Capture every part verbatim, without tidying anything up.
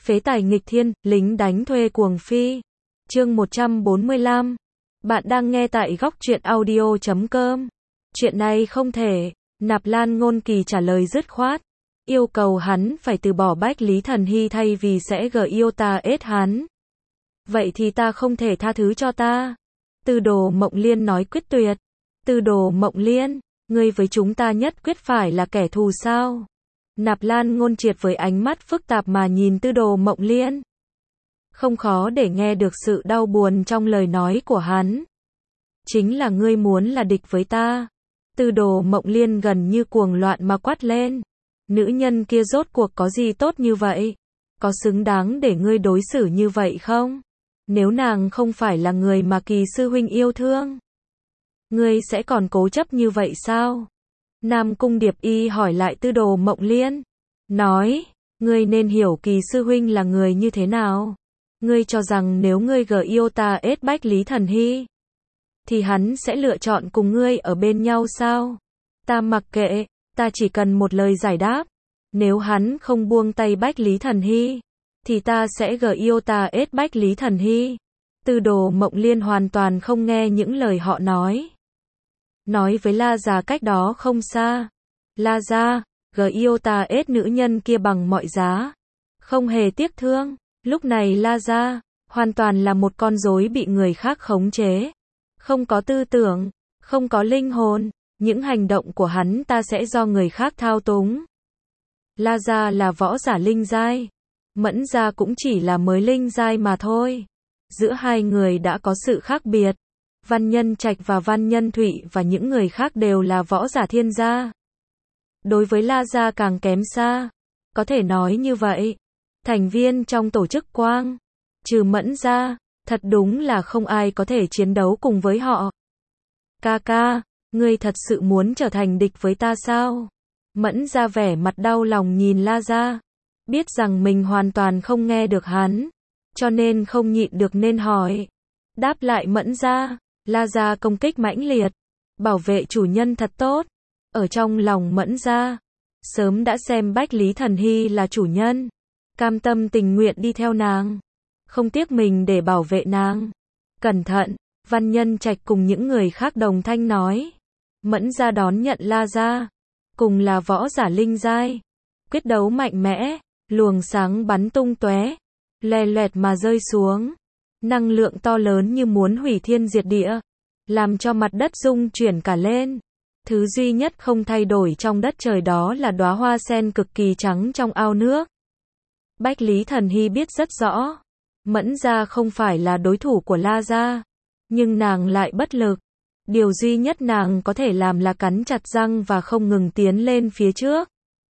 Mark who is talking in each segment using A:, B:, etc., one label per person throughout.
A: Phế tài nghịch thiên, lính đánh thuê cuồng phi. Chương một trăm bốn mươi lăm. Bạn đang nghe tại góc truyện audio chấm com. Chuyện này không thể. Nạp Lan Ngôn Kỳ trả lời dứt khoát. Yêu cầu hắn phải từ bỏ Bách Lý Thần Hy thay vì sẽ gờ yêu ta ết hắn. Vậy thì ta không thể tha thứ cho ta. Tư Đồ Mộng Liên nói quyết tuyệt. Tư Đồ Mộng Liên, ngươi với chúng ta nhất quyết phải là kẻ thù sao? Nạp Lan Ngôn Triệt với ánh mắt phức tạp mà nhìn Tư Đồ Mộng Liên. Không khó để nghe được sự đau buồn trong lời nói của hắn. Chính là ngươi muốn là địch với ta. Tư Đồ Mộng Liên gần như cuồng loạn mà quát lên. Nữ nhân kia rốt cuộc có gì tốt như vậy? Có xứng đáng để ngươi đối xử như vậy không? Nếu nàng không phải là người mà Kỳ sư huynh yêu thương, ngươi sẽ còn cố chấp như vậy sao? Nam Cung Điệp Y hỏi lại Tư Đồ Mộng Liên. Nói, ngươi nên hiểu Kỳ sư huynh là người như thế nào. Ngươi cho rằng nếu ngươi gờ yêu ta ết Bách Lý Thần Hy, thì hắn sẽ lựa chọn cùng ngươi ở bên nhau sao? Ta mặc kệ, ta chỉ cần một lời giải đáp. Nếu hắn không buông tay Bách Lý Thần Hy, thì ta sẽ gờ yêu ta ết Bách Lý Thần Hy. Tư Đồ Mộng Liên hoàn toàn không nghe những lời họ nói. Nói với La Gia cách đó không xa. La Gia, gờ yêu ta ết nữ nhân kia bằng mọi giá. Không hề tiếc thương. Lúc này La Gia, hoàn toàn là một con rối bị người khác khống chế. Không có tư tưởng, không có linh hồn. Những hành động của hắn ta sẽ do người khác thao túng. La Gia là võ giả linh giai. Mẫn Gia cũng chỉ là mới linh giai mà thôi. Giữa hai người đã có sự khác biệt. Văn Nhân Trạch và Văn Nhân Thụy và những người khác đều là võ giả thiên gia. Đối với La Gia càng kém xa. Có thể nói như vậy. Thành viên trong tổ chức Quang, trừ Mẫn Gia, thật đúng là không ai có thể chiến đấu cùng với họ. Ca ca, ngươi thật sự muốn trở thành địch với ta sao? Mẫn Gia vẻ mặt đau lòng nhìn La Gia. Biết rằng mình hoàn toàn không nghe được hắn, cho nên không nhịn được nên hỏi. Đáp lại Mẫn Gia, La Gia công kích mãnh liệt. Bảo vệ chủ nhân thật tốt. Ở trong lòng Mẫn Gia, sớm đã xem Bách Lý Thần Hy là chủ nhân. Cam tâm tình nguyện đi theo nàng. Không tiếc mình để bảo vệ nàng. Cẩn thận, Văn Nhân Trạch cùng những người khác đồng thanh nói. Mẫn Gia đón nhận La Gia. Cùng là võ giả linh giai. Quyết đấu mạnh mẽ. Luồng sáng bắn tung tóe, lè loẹt mà rơi xuống. Năng lượng to lớn như muốn hủy thiên diệt địa. Làm cho mặt đất rung chuyển cả lên. Thứ duy nhất không thay đổi trong đất trời đó là đóa hoa sen cực kỳ trắng trong ao nước. Bách Lý Thần Hy biết rất rõ. Mẫn Gia không phải là đối thủ của La Gia. Nhưng nàng lại bất lực. Điều duy nhất nàng có thể làm là cắn chặt răng và không ngừng tiến lên phía trước.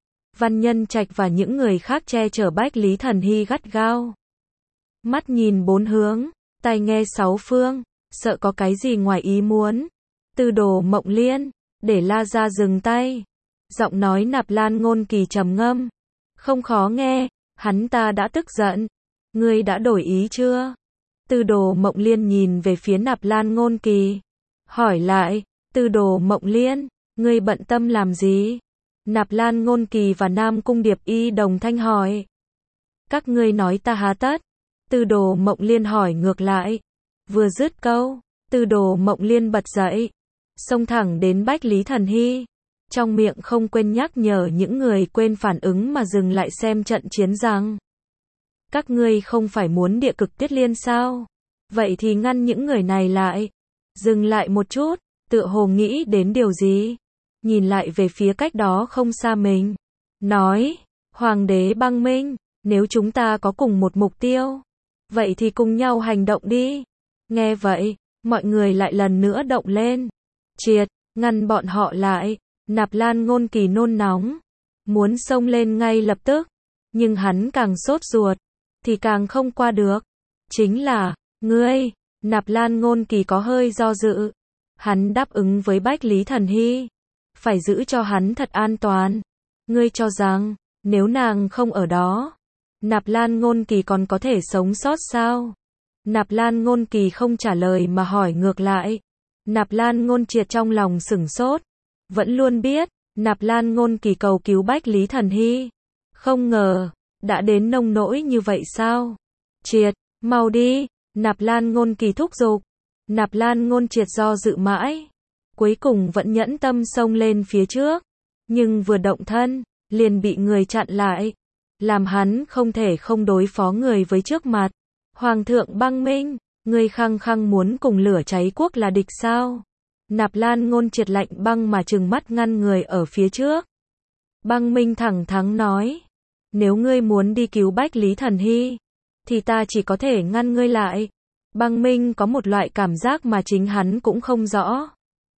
A: Văn Nhân Trạch và những người khác che chở Bách Lý Thần Hy gắt gao. Mắt nhìn bốn hướng, tai nghe sáu phương, sợ có cái gì ngoài ý muốn. Tư Đồ Mộng Liên, để La Gia dừng tay. Giọng nói Nạp Lan Ngôn Kỳ trầm ngâm. Không khó nghe, hắn ta đã tức giận. Ngươi đã đổi ý chưa? Tư Đồ Mộng Liên nhìn về phía Nạp Lan Ngôn Kỳ. Hỏi lại, Tư Đồ Mộng Liên, ngươi bận tâm làm gì? Nạp Lan Ngôn Kỳ và Nam Cung Điệp Y đồng thanh hỏi. Các ngươi nói ta há tất? Tư Đồ Mộng Liên hỏi ngược lại. Vừa dứt câu, Tư Đồ Mộng Liên bật dậy, xông thẳng đến Bách Lý Thần Hy. Trong miệng không quên nhắc nhở những người quên phản ứng mà dừng lại xem trận chiến rằng. Các ngươi không phải muốn địa cực tiết liên sao? Vậy thì ngăn những người này lại. Dừng lại một chút, tựa hồ nghĩ đến điều gì. Nhìn lại về phía cách đó không xa mình. Nói, Hoàng đế Băng Minh, nếu chúng ta có cùng một mục tiêu, vậy thì cùng nhau hành động đi. Nghe vậy, mọi người lại lần nữa động lên. Triệt, ngăn bọn họ lại. Nạp Lan Ngôn Kỳ nôn nóng, muốn xông lên ngay lập tức. Nhưng hắn càng sốt ruột, thì càng không qua được. Chính là, ngươi, Nạp Lan Ngôn Kỳ có hơi do dự. Hắn đáp ứng với Bách Lý Thần Hy. Phải giữ cho hắn thật an toàn. Ngươi cho rằng, nếu nàng không ở đó, Nạp Lan Ngôn Kỳ còn có thể sống sót sao? Nạp Lan Ngôn Kỳ không trả lời mà hỏi ngược lại. Nạp Lan Ngôn Triệt trong lòng sửng sốt. Vẫn luôn biết, Nạp Lan Ngôn Kỳ cầu cứu Bách Lý Thần Hy. Không ngờ, Đã đến nông nỗi như vậy sao? Triệt, mau đi, Nạp Lan Ngôn Kỳ thúc giục. Nạp Lan Ngôn Triệt do dự mãi, cuối cùng vẫn nhẫn tâm xông lên phía trước, nhưng vừa động thân, liền bị người chặn lại, làm hắn không thể không đối phó người với trước mặt. Hoàng thượng Băng Minh, ngươi khăng khăng muốn cùng lửa cháy quốc là địch sao? Nạp Lan Ngôn Triệt lạnh băng mà trừng mắt ngăn người ở phía trước. Băng Minh thẳng thắn nói, nếu ngươi muốn đi cứu Bách Lý Thần Hy, thì ta chỉ có thể ngăn ngươi lại. Băng Minh có một loại cảm giác mà chính hắn cũng không rõ.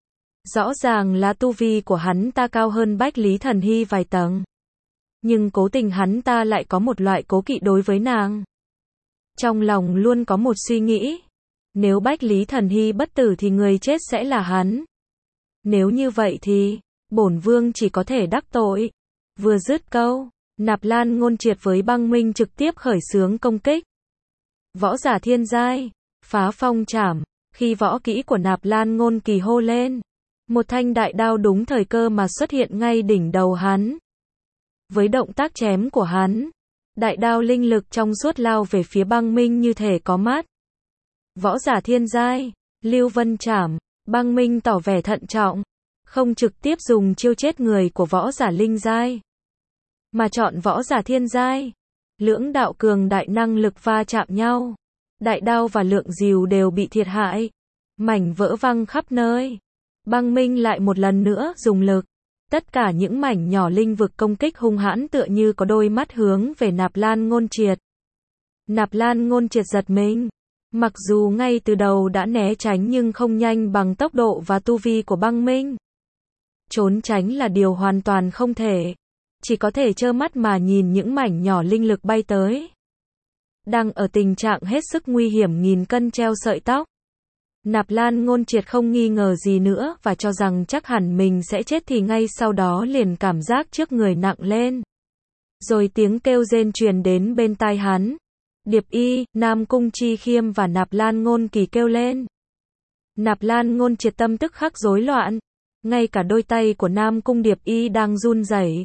A: Rõ ràng là tu vi của hắn ta cao hơn Bách Lý Thần Hy vài tầng. Nhưng cố tình hắn ta lại có một loại cố kỵ đối với nàng. Trong lòng luôn có một suy nghĩ. Nếu Bách Lý Thần Hy bất tử thì người chết sẽ là hắn. Nếu như vậy thì, bổn vương chỉ có thể đắc tội. Vừa dứt câu, Nạp Lan Ngôn Triệt với Băng Minh trực tiếp khởi xướng công kích. Võ giả thiên giai, phá phong chảm, khi võ kỹ của Nạp Lan Ngôn Kỳ hô lên, một thanh đại đao đúng thời cơ mà xuất hiện ngay đỉnh đầu hắn. Với động tác chém của hắn, đại đao linh lực trong suốt lao về phía Băng Minh như thể có mắt. Võ giả thiên giai, Lưu Vân Chảm, Băng Minh tỏ vẻ thận trọng, không trực tiếp dùng chiêu chết người của võ giả linh giai, mà chọn võ giả thiên giai. Lưỡng đạo cường đại năng lực va chạm nhau, đại đao và lượng dìu đều bị thiệt hại, mảnh vỡ văng khắp nơi. Băng Minh lại một lần nữa dùng lực, tất cả những mảnh nhỏ linh vực công kích hung hãn tựa như có đôi mắt hướng về Nạp Lan Ngôn Triệt. Nạp Lan Ngôn Triệt giật mình, mặc dù ngay từ đầu đã né tránh nhưng không nhanh bằng tốc độ và tu vi của Băng Minh. Trốn tránh là điều hoàn toàn không thể, chỉ có thể trơ mắt mà nhìn những mảnh nhỏ linh lực bay tới. Đang ở tình trạng hết sức nguy hiểm nghìn cân treo sợi tóc, Nạp Lan Ngôn Triệt không nghi ngờ gì nữa và cho rằng chắc hẳn mình sẽ chết thì ngay sau đó liền cảm giác trước người nặng lên. Rồi tiếng kêu rên truyền đến bên tai hắn. Điệp Y, Nam Cung Chi Khiêm và Nạp Lan Ngôn Kỳ kêu lên. Nạp Lan Ngôn Triệt tâm tức khắc rối loạn, ngay cả đôi tay của Nam Cung Điệp Y đang run rẩy.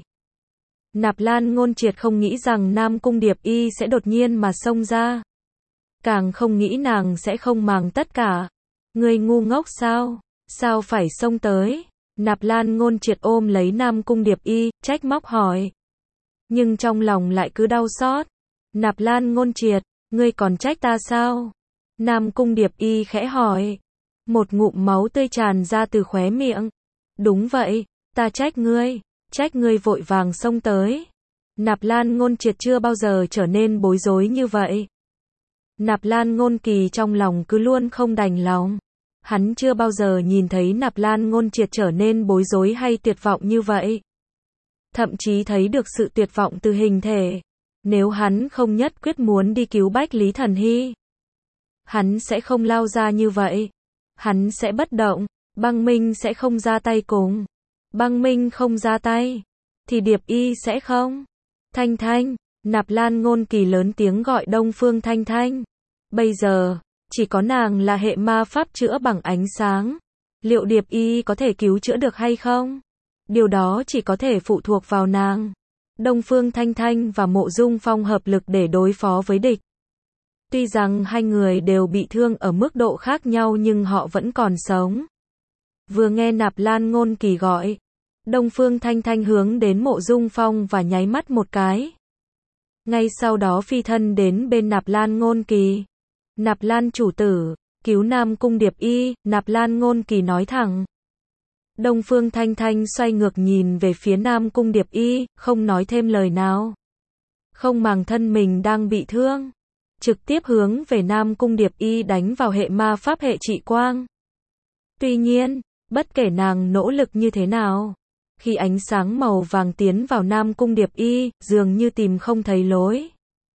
A: Nạp Lan Ngôn Triệt không nghĩ rằng Nam Cung Điệp Y sẽ đột nhiên mà xông ra. Càng không nghĩ nàng sẽ không màng tất cả. Ngươi ngu ngốc sao? Sao phải xông tới? Nạp Lan Ngôn Triệt ôm lấy Nam Cung Điệp Y, trách móc hỏi. Nhưng trong lòng lại cứ đau xót. Nạp Lan Ngôn Triệt, ngươi còn trách ta sao? Nam Cung Điệp Y khẽ hỏi. Một ngụm máu tươi tràn ra từ khóe miệng. Đúng vậy, ta trách ngươi, trách ngươi vội vàng xông tới. Nạp Lan Ngôn Triệt chưa bao giờ trở nên bối rối như vậy. Nạp Lan Ngôn Kỳ trong lòng cứ luôn không đành lòng. Hắn chưa bao giờ nhìn thấy Nạp Lan Ngôn Triệt trở nên bối rối hay tuyệt vọng như vậy. Thậm chí thấy được sự tuyệt vọng từ hình thể. Nếu hắn không nhất quyết muốn đi cứu Bách Lý Thần Hy, hắn sẽ không lao ra như vậy. Hắn sẽ bất động, Băng Minh sẽ không ra tay cùng. Băng Minh không ra tay, thì Điệp Y sẽ không. Thanh Thanh, Nạp Lan Ngôn Kỳ lớn tiếng gọi Đông Phương Thanh Thanh. Bây giờ, chỉ có nàng là hệ ma pháp chữa bằng ánh sáng. Liệu Điệp Y có thể cứu chữa được hay không? Điều đó chỉ có thể phụ thuộc vào nàng. Đông Phương Thanh Thanh và Mộ Dung Phong hợp lực để đối phó với địch. Tuy rằng hai người đều bị thương ở mức độ khác nhau nhưng họ vẫn còn sống. Vừa nghe Nạp Lan Ngôn Kỳ gọi, Đông Phương Thanh Thanh hướng đến Mộ Dung Phong và nháy mắt một cái. Ngay sau đó phi thân đến bên Nạp Lan Ngôn Kỳ. Nạp Lan chủ tử, cứu Nam Cung Điệp Y, Nạp Lan Ngôn Kỳ nói thẳng. Đông Phương Thanh Thanh xoay ngược nhìn về phía Nam Cung Điệp Y, không nói thêm lời nào. Không màng thân mình đang bị thương, trực tiếp hướng về Nam Cung Điệp Y đánh vào hệ ma pháp hệ trị quang. Tuy nhiên, bất kể nàng nỗ lực như thế nào, khi ánh sáng màu vàng tiến vào Nam Cung Điệp Y, dường như tìm không thấy lối.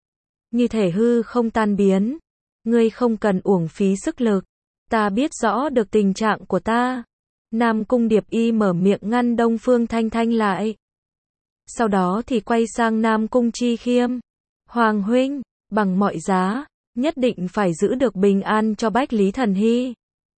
A: Như thể hư không tan biến. Ngươi không cần uổng phí sức lực. Ta biết rõ được tình trạng của ta. Nam Cung Điệp Y mở miệng ngăn Đông Phương Thanh Thanh lại. Sau đó thì quay sang Nam Cung Chi Khiêm. Hoàng huynh, bằng mọi giá, nhất định phải giữ được bình an cho Bách Lý Thần Hy.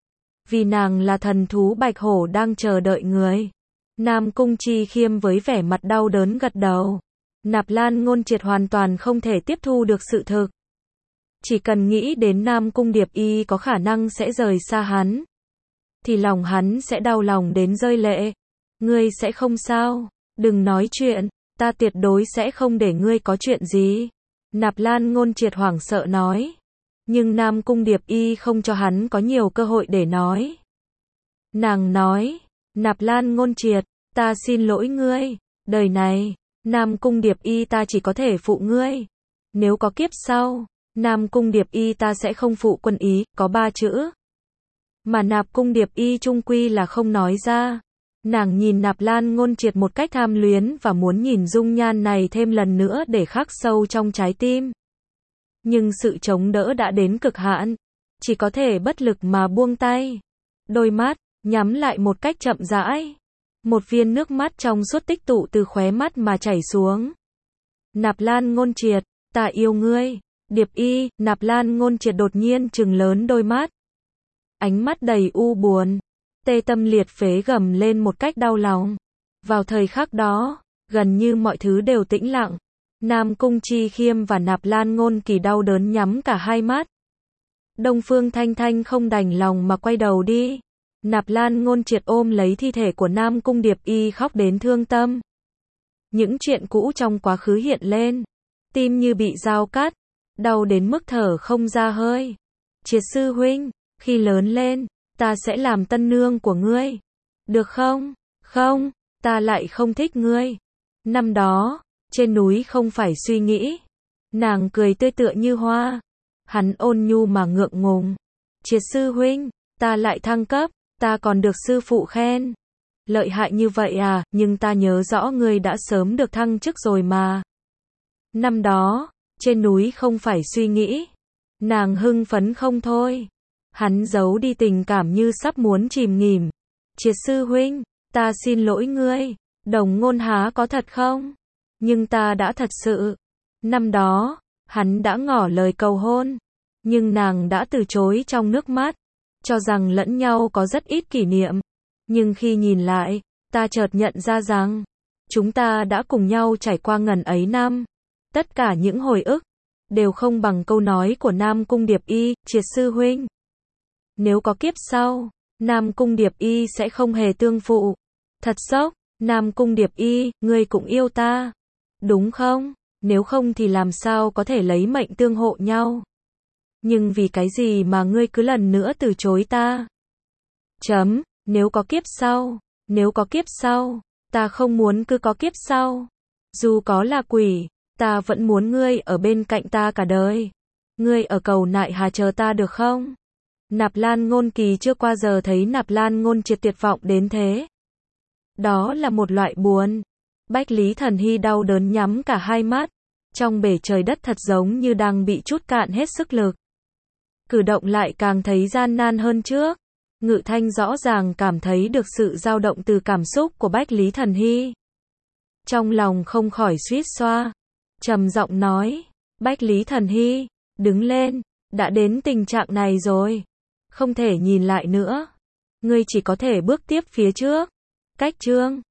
A: Vì nàng là thần thú bạch hổ đang chờ đợi người. Nam Cung Chi Khiêm với vẻ mặt đau đớn gật đầu. Nạp Lan Ngôn Triệt hoàn toàn không thể tiếp thu được sự thực. Chỉ cần nghĩ đến Nam Cung Điệp Y có khả năng sẽ rời xa hắn, thì lòng hắn sẽ đau lòng đến rơi lệ. Ngươi sẽ không sao, đừng nói chuyện, ta tuyệt đối sẽ không để ngươi có chuyện gì. Nạp Lan Ngôn Triệt hoảng sợ nói. Nhưng Nam Cung Điệp Y không cho hắn có nhiều cơ hội để nói. Nàng nói, Nạp Lan Ngôn Triệt, ta xin lỗi ngươi, đời này, Nam Cung Điệp Y ta chỉ có thể phụ ngươi. Nếu có kiếp sau, Nam Cung Điệp Y ta sẽ không phụ Quân Ý, có ba chữ. Mà Nạp Cung Điệp Y chung quy là không nói ra. Nàng nhìn Nạp Lan Ngôn Triệt một cách tham luyến và muốn nhìn dung nhan này thêm lần nữa để khắc sâu trong trái tim. Nhưng sự chống đỡ đã đến cực hạn, chỉ có thể bất lực mà buông tay. Đôi mắt nhắm lại một cách chậm rãi. Một viên nước mắt trong suốt tích tụ từ khóe mắt mà chảy xuống. Nạp Lan Ngôn Triệt, ta yêu ngươi. Điệp Y, Nạp Lan Ngôn Triệt đột nhiên trừng lớn đôi mắt. Ánh mắt đầy u buồn. Tê tâm liệt phế gầm lên một cách đau lòng. Vào thời khắc đó, gần như mọi thứ đều tĩnh lặng. Nam Cung Chi Khiêm và Nạp Lan Ngôn Kỳ đau đớn nhắm cả hai mắt. Đông Phương Thanh Thanh không đành lòng mà quay đầu đi. Nạp Lan Ngôn Triệt ôm lấy thi thể của Nam Cung Điệp Y khóc đến thương tâm. Những chuyện cũ trong quá khứ hiện lên. Tim như bị dao cắt. Đau đến mức thở không ra hơi. Triệt sư huynh, khi lớn lên, ta sẽ làm tân nương của ngươi. Được không? Không, ta lại không thích ngươi. Năm đó, trên núi không phải suy nghĩ. Nàng cười tươi tựa như hoa. Hắn ôn nhu mà ngượng ngùng. Triệt sư huynh, ta lại thăng cấp, ta còn được sư phụ khen. Lợi hại như vậy à, nhưng ta nhớ rõ ngươi đã sớm được thăng chức rồi mà. Năm đó, trên núi không phải suy nghĩ. Nàng hưng phấn không thôi. Hắn giấu đi tình cảm như sắp muốn chìm nghỉm. Triệt sư huynh, ta xin lỗi ngươi. Đồng Ngôn Há có thật không? Nhưng ta đã thật sự. Năm đó, hắn đã ngỏ lời cầu hôn. Nhưng nàng đã từ chối trong nước mắt. Cho rằng lẫn nhau có rất ít kỷ niệm. Nhưng khi nhìn lại, ta chợt nhận ra rằng, chúng ta đã cùng nhau trải qua ngần ấy năm. Tất cả những hồi ức, đều không bằng câu nói của Nam Cung Điệp Y, Triệt sư huynh. Nếu có kiếp sau, Nam Cung Điệp Y sẽ không hề tương phụ. Thật sốc, Nam Cung Điệp Y, ngươi cũng yêu ta. Đúng không? Nếu không thì làm sao có thể lấy mệnh tương hộ nhau? Nhưng vì cái gì mà ngươi cứ lần nữa từ chối ta? Chấm, nếu có kiếp sau, nếu có kiếp sau, ta không muốn cứ có kiếp sau. Dù có là quỷ, ta vẫn muốn ngươi ở bên cạnh ta cả đời. Ngươi ở cầu Nại Hà chờ ta được không? Nạp Lan Ngôn Kỳ chưa qua giờ thấy Nạp Lan Ngôn Triệt tuyệt vọng đến thế. Đó là một loại buồn. Bách Lý Thần Hy đau đớn nhắm cả hai mắt. Trong bể trời đất thật giống như đang bị trút cạn hết sức lực. Cử động lại càng thấy gian nan hơn trước. Ngự Thanh rõ ràng cảm thấy được sự dao động từ cảm xúc của Bách Lý Thần Hy. Trong lòng không khỏi suýt xoa. Trầm giọng nói, Bách Lý Thần Hy, đứng lên, đã đến tình trạng này rồi. Không thể nhìn lại nữa. Ngươi chỉ có thể bước tiếp phía trước. Cách chương